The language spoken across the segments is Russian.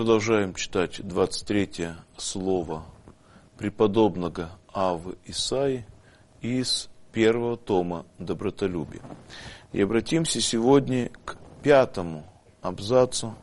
продолжаем читать 23 слово преподобного Аввы Исаии из первого тома «Добротолюбие». И обратимся сегодня к 5 абзацу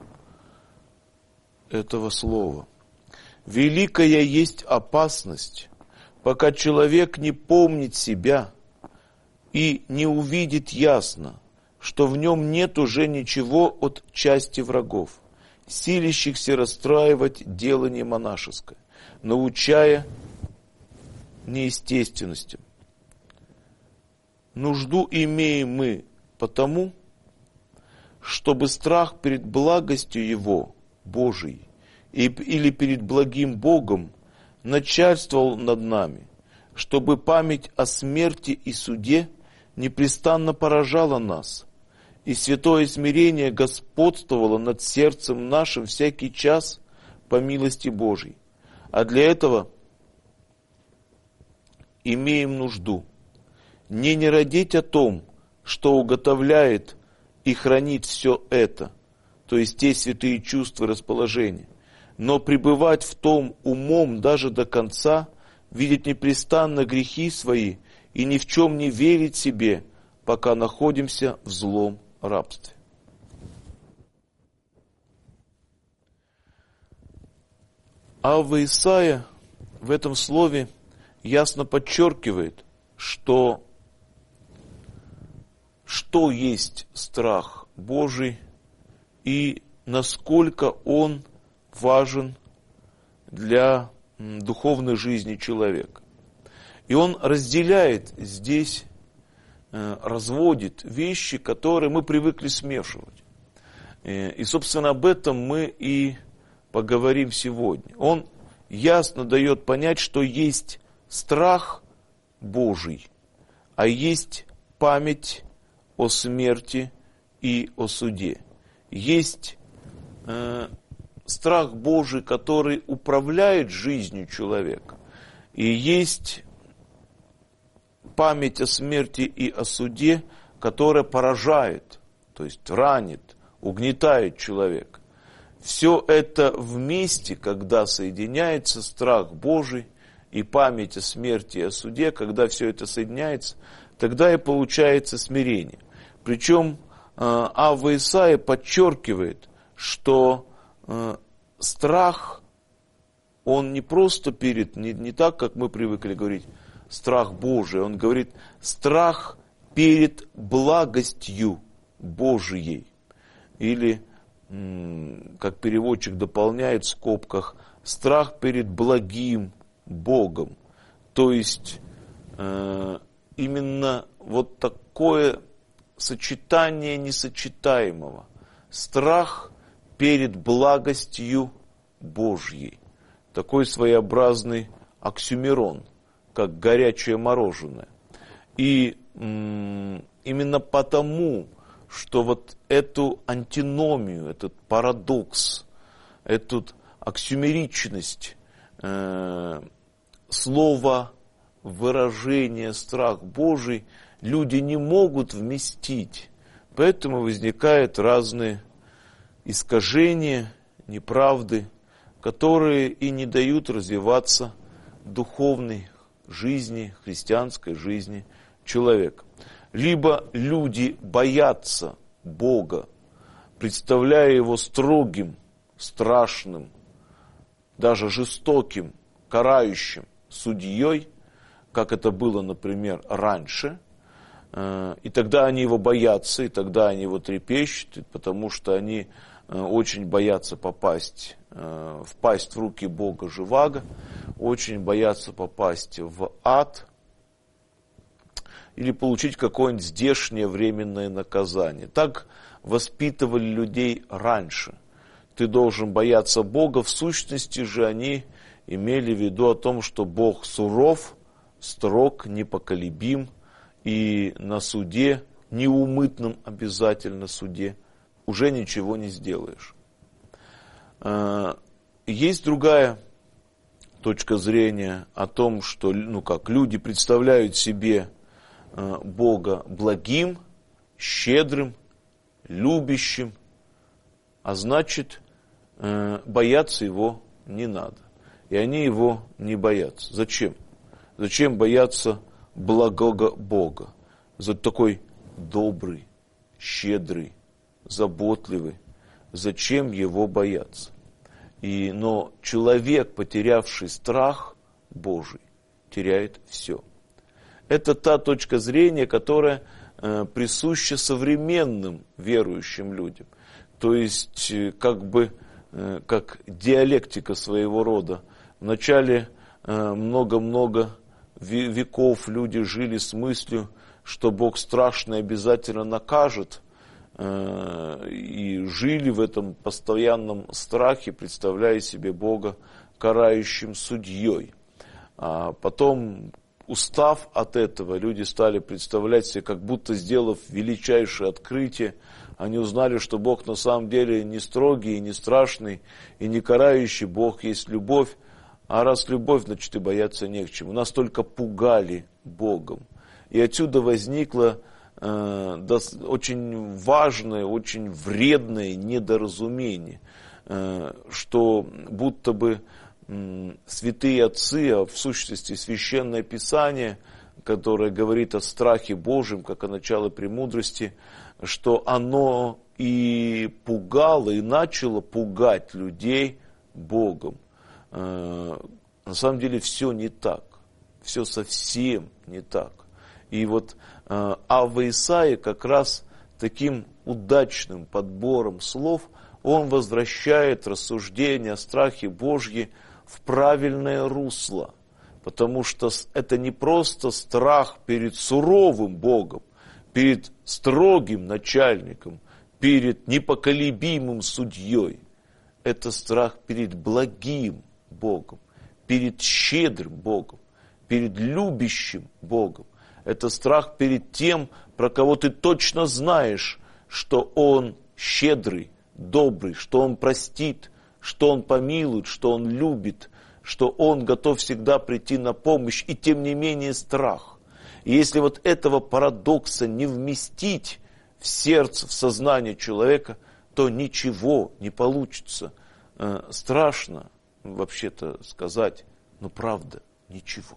этого слова. «Великая есть опасность, пока человек не помнит себя и не увидит ясно, что в нем нет уже ничего от части врагов, силящихся расстраивать делание монашеское, научая неестественностям. Нужду имеем мы потому, чтобы страх перед благостью Его, Божией, или перед благим Богом начальствовал над нами, чтобы память о смерти и суде непрестанно поражала нас, и святое смирение господствовало над сердцем нашим всякий час по милости Божьей. А для этого имеем нужду не родить о том, что уготовляет и хранит все это, то есть те святые чувства и расположения, но пребывать в том умом даже до конца, видеть непрестанно грехи свои и ни в чем не верить себе, пока находимся в злом рабстве». Авва Исаия в этом слове ясно подчеркивает, что есть страх Божий и насколько он важен для духовной жизни человека. И он разделяет здесь, разводит вещи, которые мы привыкли смешивать. И, собственно, об этом мы и поговорим сегодня. Он ясно дает понять, что есть страх Божий, а есть память о смерти и о суде. Есть страх Божий, который управляет жизнью человека, и есть память о смерти и о суде, которая поражает, то есть ранит, угнетает человека. Все это вместе, когда соединяется страх Божий и память о смерти и о суде, когда все это соединяется, тогда и получается смирение. Причем Авва Исаия подчеркивает, что страх, он не просто не так, как мы привыкли говорить, страх Божий. Он говорит, страх перед благостью Божией. Или, как переводчик дополняет в скобках, страх перед благим Богом. То есть, именно вот такое сочетание несочетаемого. Страх перед благостью Божьей. Такой своеобразный оксюмерон, как горячее мороженое. И именно потому, что вот эту антиномию, этот парадокс, эту оксюмеричность слова, выражения страх Божий люди не могут вместить. Поэтому возникают разные искажения, неправды, которые и не дают развиваться духовной жизни, христианской жизни человека. Либо люди боятся Бога, представляя Его строгим, страшным, даже жестоким, карающим судьей, как это было, например, раньше, и тогда они Его боятся, и тогда они Его трепещут, потому что они очень боятся впасть в руки Бога Живаго, очень боятся попасть в ад или получить какое-нибудь здешнее временное наказание. Так воспитывали людей раньше. Ты должен бояться Бога. В сущности же они имели в виду о том, что Бог суров, строг, непоколебим, и на суде, неумытном обязательно суде, уже ничего не сделаешь. Есть другая точка зрения о том, что люди представляют себе Бога благим, щедрым, любящим, а значит, бояться его не надо. И они его не боятся. Зачем? Зачем бояться благого Бога? За такой добрый, щедрый, заботливый. Зачем его бояться? Но человек, потерявший страх Божий, теряет все. Это та точка зрения, которая присуща современным верующим людям. То есть, как диалектика своего рода. Вначале много-много веков люди жили с мыслью, что Бог страшный обязательно накажет, и жили в этом постоянном страхе, представляя себе Бога карающим судьей. А потом, устав от этого, люди стали представлять себе, как будто сделав величайшее открытие, они узнали, что Бог на самом деле не строгий, не страшный и не карающий. Бог есть любовь, а раз любовь, значит и бояться не к чему. Нас только пугали Богом. И отсюда возникло очень важное, очень вредное недоразумение, что будто бы святые отцы, а в сущности Священное Писание, которое говорит о страхе Божьем, как о начале премудрости, что оно и пугало, и начало пугать людей Богом. На самом деле все не так, все совсем не так. И вот Авва Исаия как раз таким удачным подбором слов он возвращает рассуждение о страхе Божьем в правильное русло. Потому что это не просто страх перед суровым Богом, перед строгим начальником, перед непоколебимым судьей. Это страх перед благим Богом, перед щедрым Богом, перед любящим Богом. Это страх перед тем, про кого ты точно знаешь, что Он щедрый, добрый, что Он простит, что Он помилует, что Он любит, что Он готов всегда прийти на помощь, и тем не менее страх. И если вот этого парадокса не вместить в сердце, в сознание человека, то ничего не получится. Страшно вообще-то сказать, но правда ничего.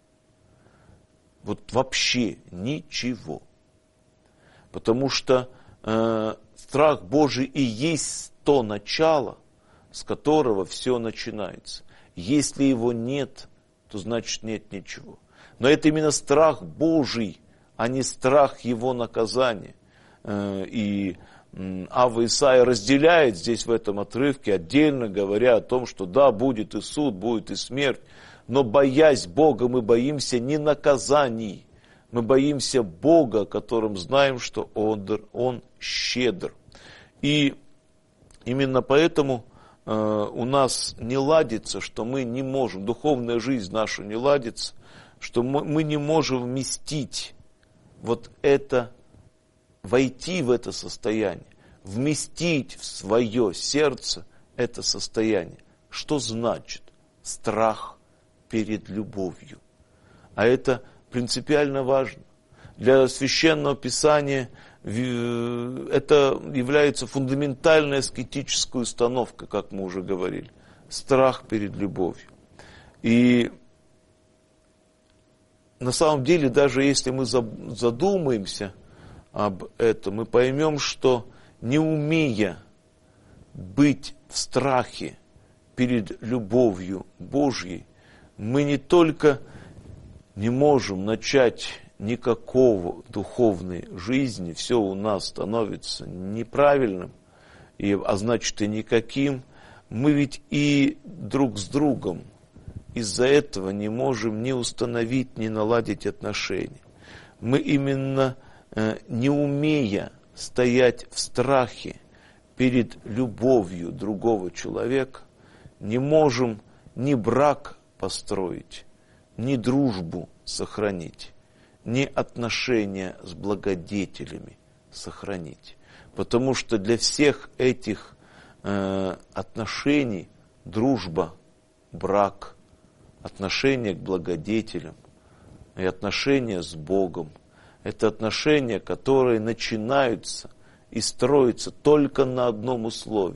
Вот вообще ничего. Потому что страх Божий и есть то начало, с которого все начинается. Если его нет, то значит нет ничего. Но это именно страх Божий, а не страх его наказания. И Авва Исаия разделяет здесь в этом отрывке, отдельно говоря о том, что да, будет и суд, будет и смерть, но боясь Бога, мы боимся не наказаний, мы боимся Бога, о котором знаем, что Он щедр. И именно поэтому у нас не ладится, что мы не можем, духовная жизнь наша не ладится, что мы не можем вместить вот это, войти в это состояние, вместить в свое сердце это состояние. Что значит страх перед любовью? А это принципиально важно. Для Священного Писания это является фундаментальной аскетической установкой, как мы уже говорили. Страх перед любовью. И на самом деле, даже если мы задумаемся об этом, мы поймем, что не умея быть в страхе перед любовью Божьей, мы не только не можем начать никакого духовной жизни, все у нас становится неправильным, а значит и никаким, мы ведь и друг с другом из-за этого не можем ни установить, ни наладить отношения. Мы именно не умея стоять в страхе перед любовью другого человека, не можем ни брак построить, ни дружбу сохранить, ни отношения с благодетелями сохранить. Потому что для всех этих отношений дружба, брак, отношения к благодетелям и отношения с Богом – это отношения, которые начинаются и строятся только на одном условии.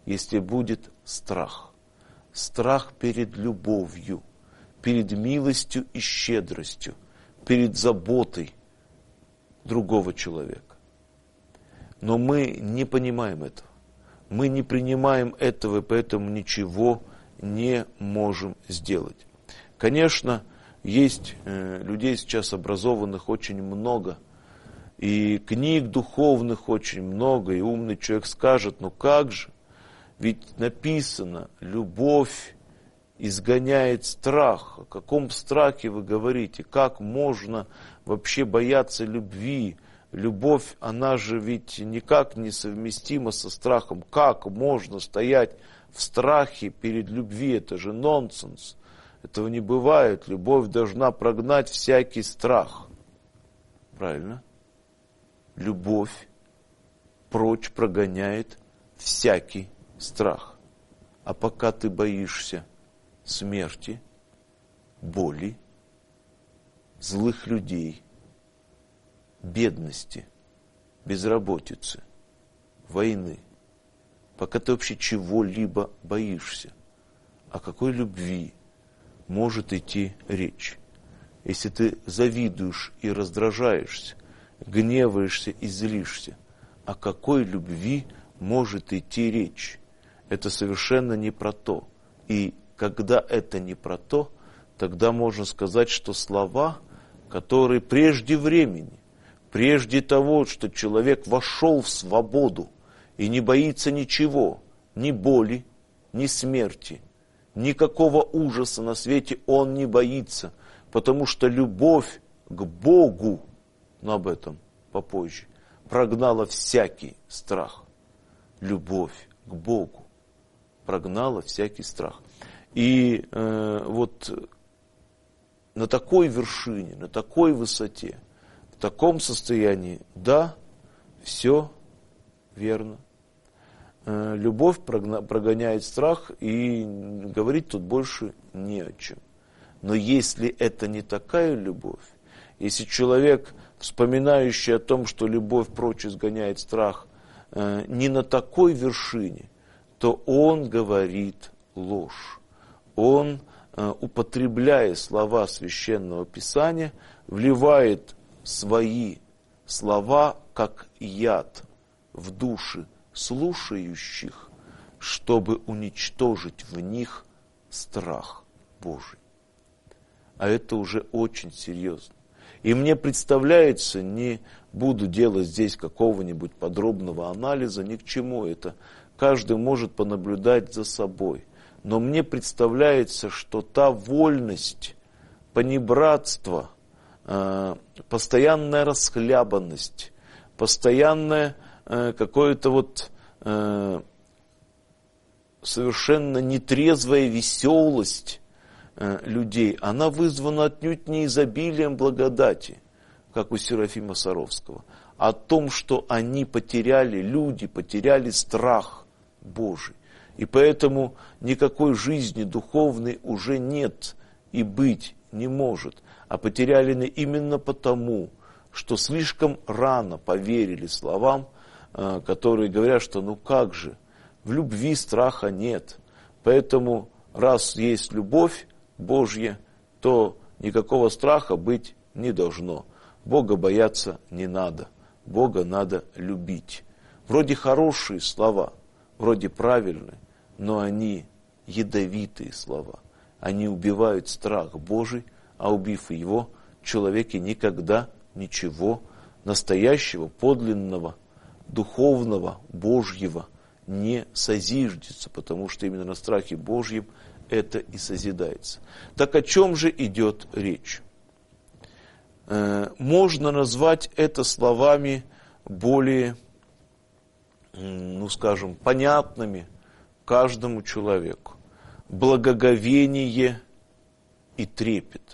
если будет страх. Страх перед любовью, перед милостью и щедростью, перед заботой другого человека. Но мы не понимаем этого. Мы не принимаем этого, и поэтому ничего не можем сделать. Конечно, есть людей сейчас образованных очень много, и книг духовных очень много, и умный человек скажет, ну как же, ведь написано, любовь изгоняет страх. О каком страхе вы говорите? Как можно вообще бояться любви? Любовь, она же ведь никак не совместима со страхом. Как можно стоять в страхе перед любви? Это же нонсенс. Этого не бывает. Любовь должна прогнать всякий страх. Правильно? Любовь прочь прогоняет всякий страх. А пока ты боишься смерти, боли, злых людей, бедности, безработицы, войны, пока ты вообще чего-либо боишься, о какой любви может идти речь? Если ты завидуешь и раздражаешься, гневаешься и злишься, о какой любви может идти речь? Это совершенно не про то. И когда это не про то, тогда можно сказать, что слова, которые прежде времени, прежде того, что человек вошел в свободу и не боится ничего, ни боли, ни смерти, никакого ужаса на свете он не боится, потому что любовь к Богу, но об этом попозже, прогнала всякий страх. Любовь к Богу прогнала всякий страх. И вот на такой вершине, на такой высоте, в таком состоянии, да, все верно. Любовь прогоняет страх, и говорить тут больше не о чем. Но если это не такая любовь, если человек, вспоминающий о том, что любовь прочь изгоняет страх, не на такой вершине, то он говорит ложь. Он, употребляя слова Священного Писания, вливает свои слова как яд в души слушающих, чтобы уничтожить в них страх Божий. А это уже очень серьезно. И мне представляется, не буду делать здесь какого-нибудь подробного анализа, ни к чему это. Каждый может понаблюдать за собой. Но мне представляется, что та вольность, понебратство, постоянная расхлябанность, постоянная какое-то вот совершенно нетрезвая веселость людей, она вызвана отнюдь не изобилием благодати, как у Серафима Саровского, а о том, что они потеряли, люди потеряли страх Божий. И поэтому никакой жизни духовной уже нет и быть не может. А потеряли именно потому, что слишком рано поверили словам, которые говорят, что ну как же, в любви страха нет. Поэтому раз есть любовь Божья, то никакого страха быть не должно. Бога бояться не надо. Бога надо любить. Вроде хорошие слова, вроде правильные, но они ядовитые слова. Они убивают страх Божий, а убив его, в человеке никогда ничего настоящего, подлинного, духовного, Божьего не созиждется, потому что именно на страхе Божьем это и созидается. Так о чем же идет речь? Можно назвать это словами более, ну скажем, понятными каждому человеку. Благоговение и трепет.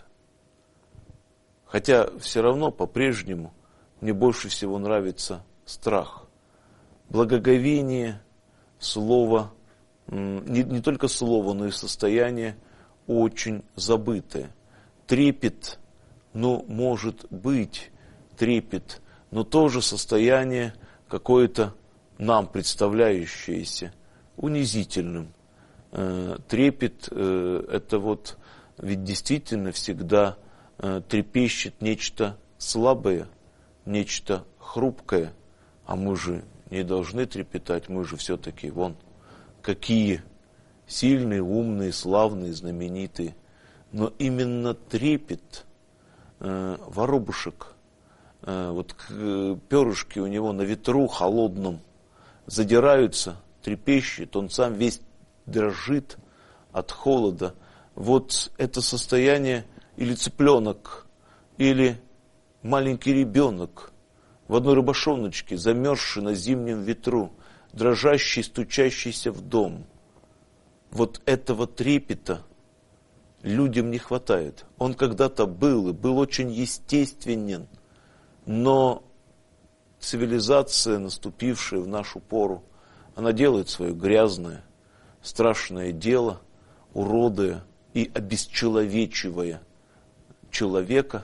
Хотя все равно по-прежнему мне больше всего нравится страх. Благоговение, слово, не только слово, но и состояние очень забытое. Трепет, ну, может быть, трепет, но тоже состояние какое-то нам представляющееся унизительным. Трепет – это вот, ведь действительно всегда трепещет нечто слабое, нечто хрупкое, а мы же не должны трепетать, мы же все-таки вон какие сильные, умные, славные, знаменитые. Но именно трепет воробушек, вот перышки у него на ветру холодном задираются, трепещет, он сам весь дрожит от холода. Вот это состояние или цыпленок, или маленький ребенок в одной рубашоночке, замерзший на зимнем ветру, дрожащий, стучащийся в дом. Вот этого трепета людям не хватает. Он когда-то был, и был очень естественен, но цивилизация, наступившая в нашу пору, она делает свое грязное, страшное дело, уродуя и обесчеловечивая человека,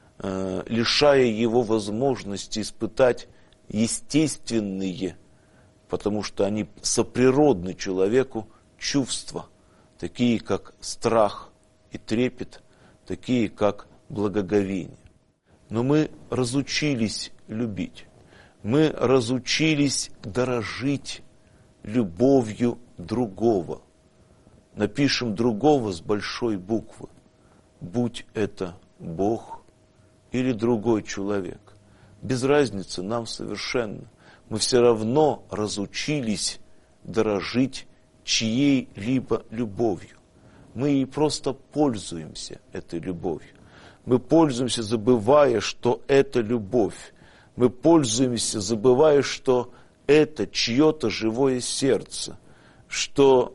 лишая его возможности испытать естественные, потому что они соприродны человеку, чувства, такие как страх и трепет, такие как благоговение. Но мы разучились любить, мы разучились дорожить любовью другого. Напишем другого с большой буквы, будь это Бог или другой человек. Без разницы нам совершенно. Мы все равно разучились дорожить чьей-либо любовью. Мы ей просто пользуемся этой любовью. Мы пользуемся, забывая, что это любовь. Мы пользуемся, забывая, что это чье-то живое сердце. Что,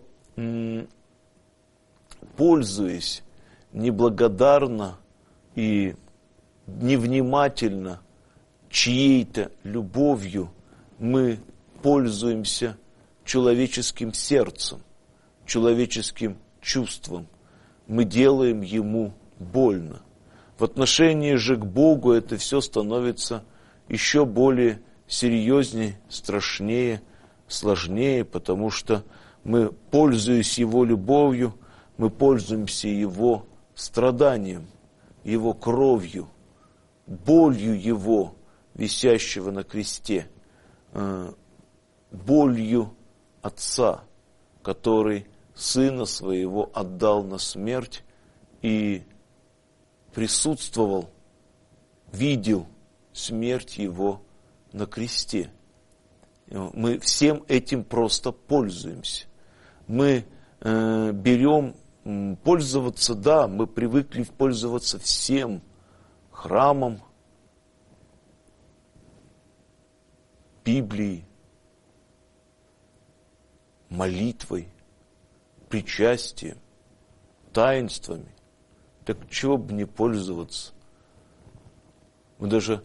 пользуясь неблагодарно и невнимательно чьей-то любовью, мы пользуемся человеческим сердцем, человеческим чувством. Мы делаем ему больно. В отношении же к Богу это все становится еще более серьезнее, страшнее, сложнее, потому что мы, пользуясь его любовью, мы пользуемся его страданием, его кровью, болью его, висящего на кресте, болью Отца, который Сына Своего отдал на смерть и присутствовал, видел смерть Его на кресте. Мы всем этим просто пользуемся. Мы берем пользоваться, да, мы привыкли пользоваться всем храмом, Библией, молитвой, причастием, таинствами. Так чего бы не пользоваться? Мы даже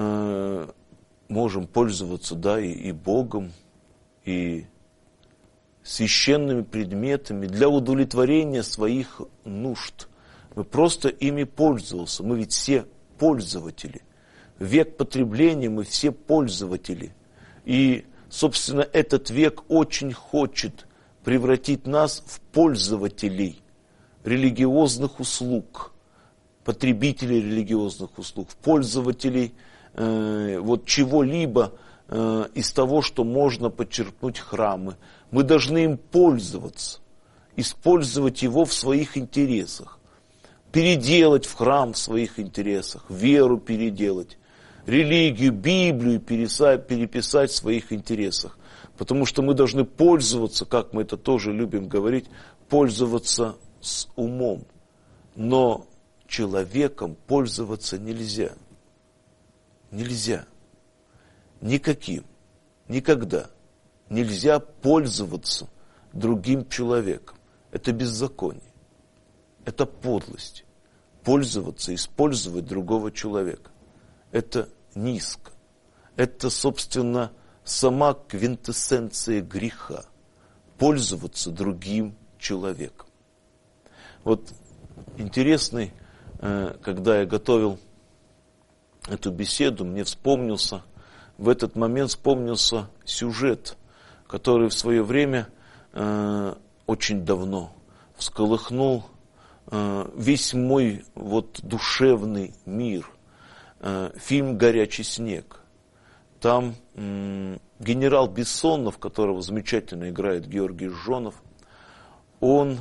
можем пользоваться, да, и Богом, и священными предметами для удовлетворения своих нужд. Мы просто ими пользовался. Мы ведь все пользователи. В век потребления мы все пользователи. И, собственно, этот век очень хочет превратить нас в пользователей религиозных услуг, потребителей религиозных услуг, в пользователей вот чего-либо из того, что можно подчеркнуть храмы. Мы должны им пользоваться, использовать его в своих интересах, переделать в храм в своих интересах, веру переделать, религию, Библию переписать в своих интересах. Потому что мы должны пользоваться, как мы это тоже любим говорить, пользоваться с умом. Но человеком пользоваться нельзя. Нельзя. Никаким. Никогда. Нельзя пользоваться другим человеком. Это беззаконие. Это подлость. Пользоваться, использовать другого человека. Это низко. Это, собственно, сама квинтэссенция греха. Пользоваться другим человеком. Вот интересный, когда я готовил эту беседу, мне в этот момент вспомнился сюжет, который в свое время очень давно, всколыхнул весь мой душевный мир. Фильм «Горячий снег». Там генерал Бессонов, которого замечательно играет Георгий Жжонов, он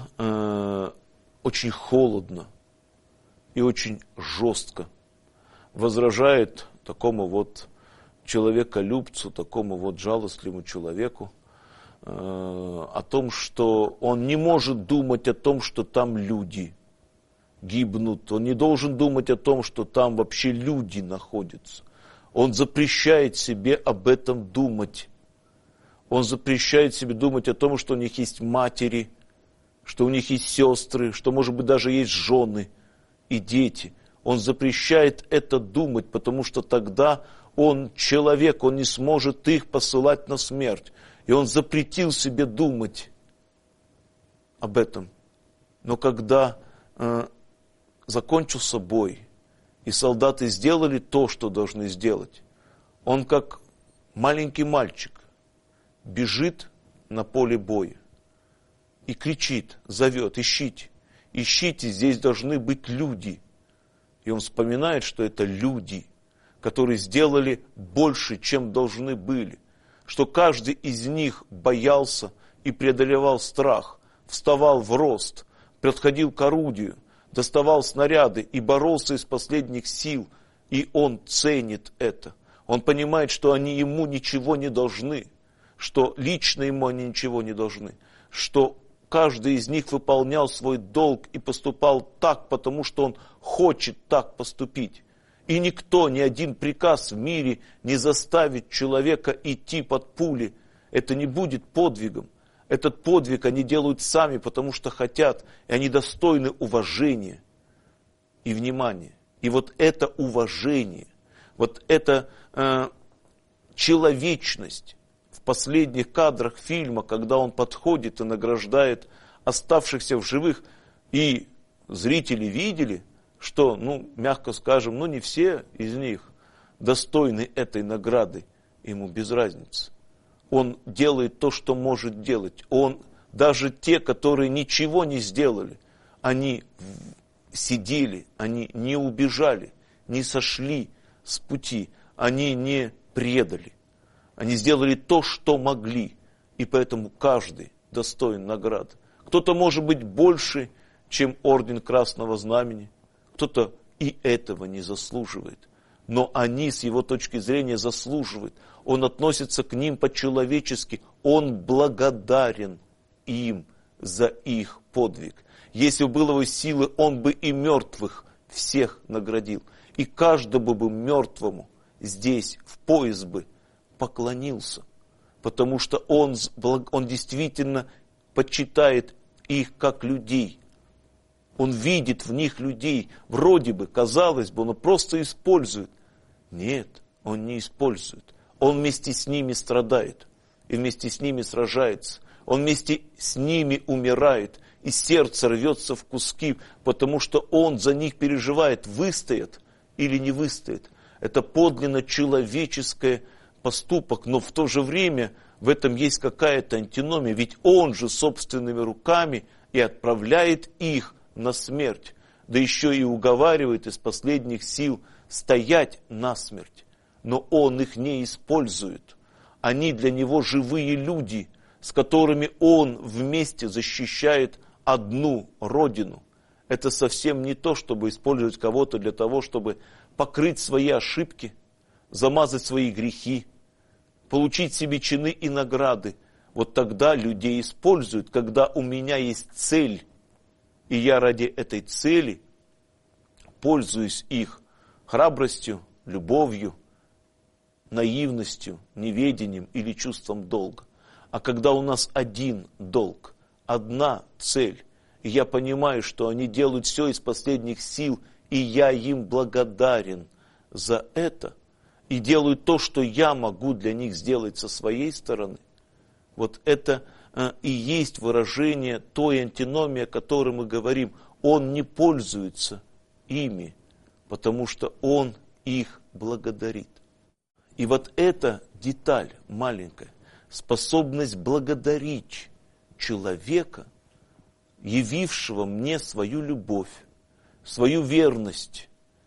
очень холодно и очень жестко возражает такому человеколюбцу, такому жалостливому человеку о том, что он не может думать о том, что там люди гибнут. Он не должен думать о том, что там вообще люди находятся. Он запрещает себе об этом думать. Он запрещает себе думать о том, что у них есть матери, что у них есть сестры, что, может быть, даже есть жены и дети. Он запрещает это думать, потому что тогда он человек, он не сможет их посылать на смерть. И он запретил себе думать об этом. Но когда закончился бой, и солдаты сделали то, что должны сделать, он как маленький мальчик бежит на поле боя и кричит, зовет: ищите, ищите, здесь должны быть люди. И он вспоминает, что это люди, которые сделали больше, чем должны были, что каждый из них боялся и преодолевал страх, вставал в рост, подходил к орудию, доставал снаряды и боролся из последних сил, и он ценит это. Он понимает, что они ему ничего не должны, что лично ему они ничего не должны, что каждый из них выполнял свой долг и поступал так, потому что он хочет так поступить. И никто, ни один приказ в мире не заставит человека идти под пули. Это не будет подвигом. Этот подвиг они делают сами, потому что хотят, и они достойны уважения и внимания. И это уважение, эта человечность в последних кадрах фильма, когда он подходит и награждает оставшихся в живых, и зрители видели, что, мягко скажем, не все из них достойны этой награды, ему без разницы. Он делает то, что может делать. Даже те, которые ничего не сделали, они сидели, они не убежали, не сошли с пути, они не предали. Они сделали то, что могли, и поэтому каждый достоин награды. Кто-то может быть больше, чем орден Красного Знамени, кто-то и этого не заслуживает. Но они, с его точки зрения, заслуживают. Он относится к ним по-человечески. Он благодарен им за их подвиг. Если бы было его силы, он бы и мертвых всех наградил. И каждому бы мертвому здесь, в пояс бы, поклонился. Потому что он действительно почитает их как людей. Он видит в них людей, вроде бы, казалось бы, он просто использует. Нет, он не использует. Он вместе с ними страдает, и вместе с ними сражается. Он вместе с ними умирает, и сердце рвется в куски, потому что он за них переживает, выстоят или не выстоят. Это подлинно человеческий поступок, но в то же время в этом есть какая-то антиномия, ведь он же собственными руками и отправляет их на смерть, да еще и уговаривает из последних сил стоять насмерть. Но он их не использует. Они для него живые люди, с которыми он вместе защищает одну родину. Это совсем не то, чтобы использовать кого-то для того, чтобы покрыть свои ошибки, замазать свои грехи, получить себе чины и награды. Тогда людей используют, когда у меня есть цель, и я ради этой цели пользуюсь их храбростью, любовью, наивностью, неведением или чувством долга. А когда у нас один долг, одна цель, и я понимаю, что они делают все из последних сил, и я им благодарен за это, и делаю то, что я могу для них сделать со своей стороны, это и есть выражение той антиномии, о которой мы говорим. Он не пользуется ими, потому что он их благодарит. И эта деталь маленькая, способность благодарить человека, явившего мне свою любовь, свою верность,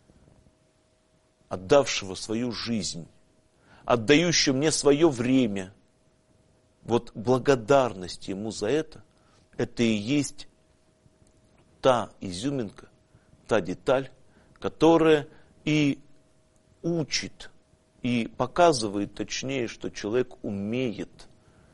отдавшего свою жизнь, отдающего мне свое время. Вот благодарность Ему за это и есть та изюминка, та деталь, которая и учит, и показывает точнее, что человек умеет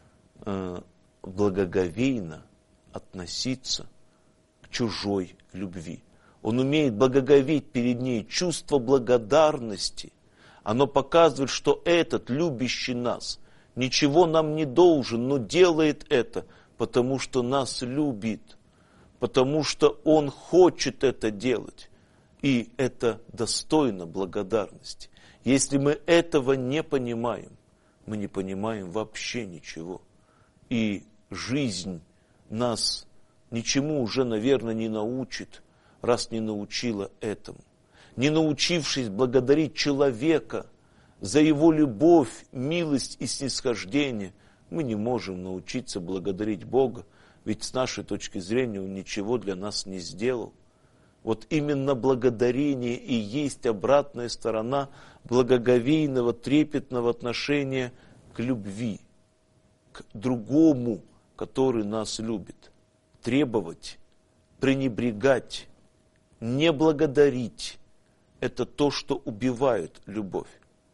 благоговейно относиться к чужой любви. Он умеет благоговеть перед ней. Чувство благодарности, оно показывает, что этот, любящий нас, ничего нам не должен, но делает это, потому что нас любит, потому что Он хочет это делать. И это достойно благодарности. Если мы этого не понимаем, мы не понимаем вообще ничего. И жизнь нас ничему уже, наверное, не научит, раз не научила этому. Не научившись благодарить человека за его любовь, милость и снисхождение, мы не можем научиться благодарить Бога, ведь с нашей точки зрения Он ничего для нас не сделал. Вот именно благодарение и есть обратная сторона благоговейного, трепетного отношения к любви, к другому, который нас любит. Требовать, пренебрегать, не благодарить – это то, что убивает любовь.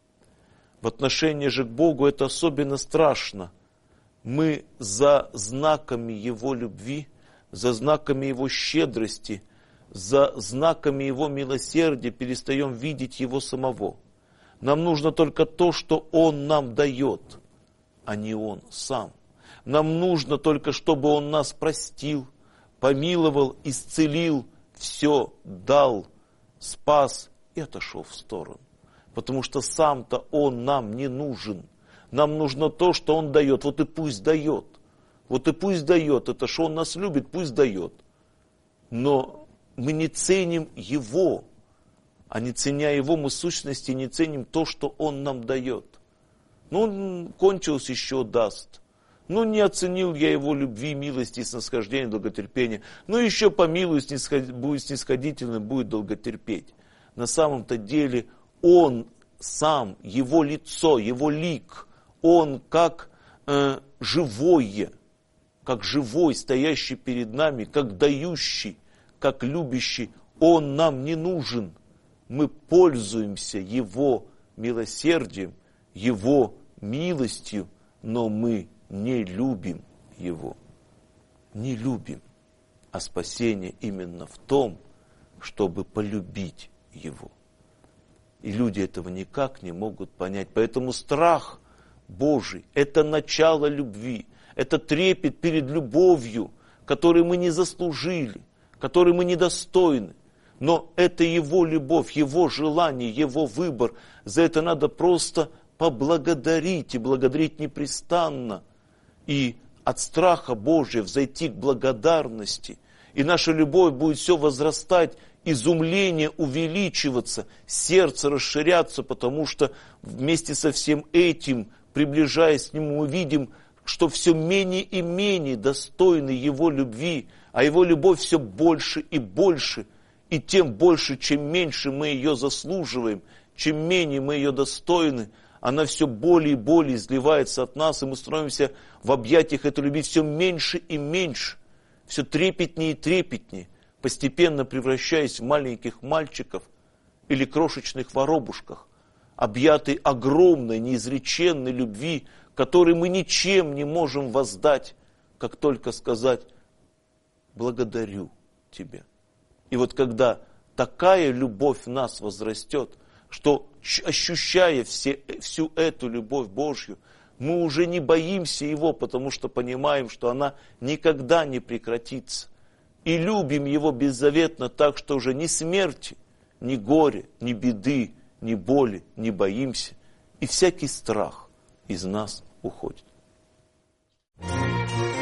В отношении же к Богу это особенно страшно. Мы за знаками Его любви, за знаками Его щедрости, за знаками Его милосердия перестаем видеть Его самого. Нам нужно только то, что Он нам дает, а не Он сам. Нам нужно только, чтобы Он нас простил, помиловал, исцелил, все дал, спас и отошел в сторону. Потому что сам-то Он нам не нужен. Нам нужно то, что Он дает. Вот и пусть дает. Вот и пусть дает. Это что Он нас любит, пусть дает. Но мы не ценим Его. А не ценя Его, мы в сущности не ценим то, что Он нам дает. Ну, кончилось, еще даст. Ну, не оценил я Его любви, милости, снисхождения, долготерпения. Ну, еще помилует, будет снисходительным, будет долготерпеть. На самом-то деле Он сам, Его лицо, Его лик, Он как живой, стоящий перед нами, как дающий, как любящий. Он нам не нужен. Мы пользуемся Его милосердием, Его милостью, но мы не любим Его. Не любим. А спасение именно в том, чтобы полюбить Его. И люди этого никак не могут понять. Поэтому страх Божий – это начало любви. Это трепет перед любовью, которую мы не заслужили, которой мы недостойны. Но это Его любовь, Его желание, Его выбор. За это надо просто поблагодарить, и благодарить непрестанно. И от страха Божия взойти к благодарности. И наша любовь будет все возрастать, изумление увеличиваться, сердце расширяться, потому что вместе со всем этим, приближаясь к Нему, мы видим, что все менее и менее достойны Его любви, а Его любовь все больше и больше. И тем больше, чем меньше мы ее заслуживаем, чем менее мы ее достойны, она все более и более изливается от нас, и мы становимся в объятиях этой любви все меньше и меньше, все трепетнее и трепетнее, постепенно превращаясь в маленьких мальчиков или крошечных воробушках, объятый огромной, неизреченной любви, которой мы ничем не можем воздать, как только сказать «благодарю Тебя». И вот когда такая любовь в нас возрастет, что, ощущая всю эту любовь Божью, мы уже не боимся Его, потому что понимаем, что она никогда не прекратится. И любим Его беззаветно так, что уже ни смерти, ни горя, ни беды, ни боли не боимся. И всякий страх из нас уходит.